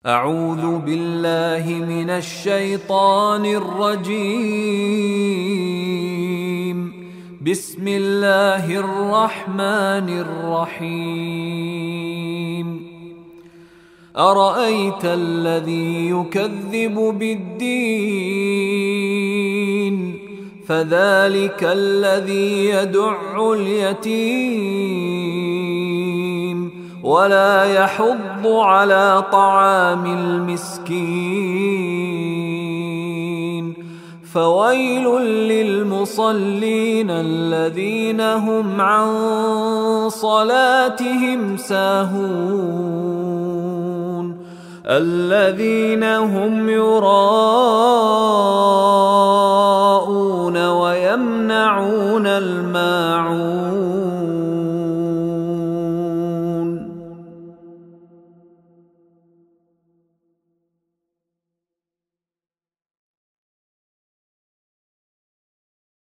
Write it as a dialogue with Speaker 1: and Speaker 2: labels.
Speaker 1: أعوذ بالله من الشيطان الرجيم. بسم الله الرحمن الرحيم. أرأيت الذي يكذب بالدين فذلك الذي يدع اليتيم ولا يحض على طعام المسكين فويل للمصلين الذين هم عن صلاتهم ساهون الذين هم يراءون ويمنعون الماء